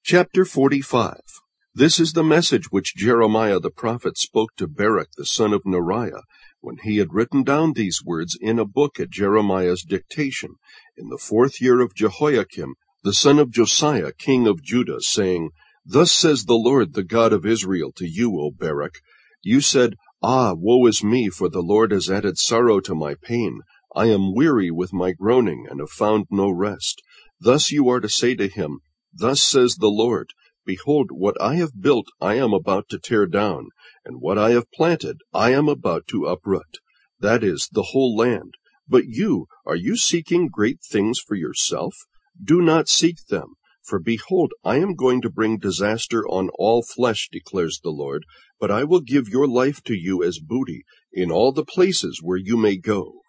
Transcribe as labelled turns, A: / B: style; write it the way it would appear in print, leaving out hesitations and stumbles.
A: Chapter 45. This is the message which Jeremiah the prophet spoke to Baruch the son of Neriah, when he had written down these words in a book at Jeremiah's dictation, in the 4th year of Jehoiakim, the son of Josiah, king of Judah, saying, Thus says the Lord, the God of Israel, to you, O Baruch. You said, Ah, woe is me, for the Lord has added sorrow to my pain. I am weary with my groaning, and have found no rest. Thus you are to say to him, Thus says the Lord, Behold, what I have built I am about to tear down, and what I have planted I am about to uproot. That is, the whole land. But you, are you seeking great things for yourself? Do not seek them. For behold, I am going to bring disaster on all flesh, declares the Lord, but I will give your life to you as booty in all the places where you may go.